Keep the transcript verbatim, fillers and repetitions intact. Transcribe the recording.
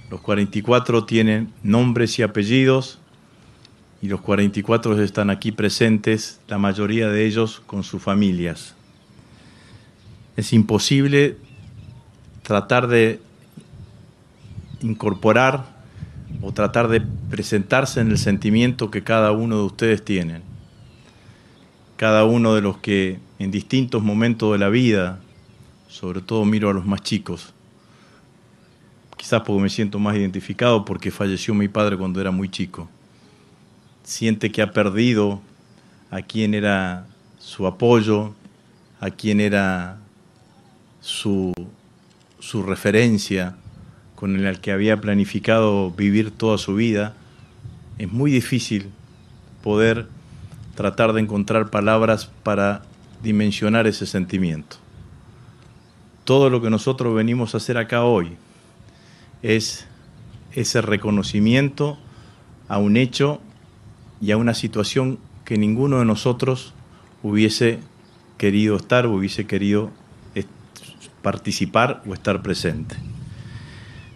Los cuarenta y cuatro tienen nombres y apellidos y los cuarenta y cuatro están aquí presentes, la mayoría de ellos con sus familias. Es imposible tratar de incorporar o tratar de presentarse en el sentimiento que cada uno de ustedes tienen. Cada uno de los que en distintos momentos de la vida, sobre todo miro a los más chicos, quizás porque me siento más identificado porque falleció mi padre cuando era muy chico, siente que ha perdido a quien era su apoyo, a quien era su, su referencia, con el que había planificado vivir toda su vida. Es muy difícil poder tratar de encontrar palabras para dimensionar ese sentimiento. Todo lo que nosotros venimos a hacer acá hoy es ese reconocimiento a un hecho y a una situación que ninguno de nosotros hubiese querido estar, o hubiese querido participar o estar presente.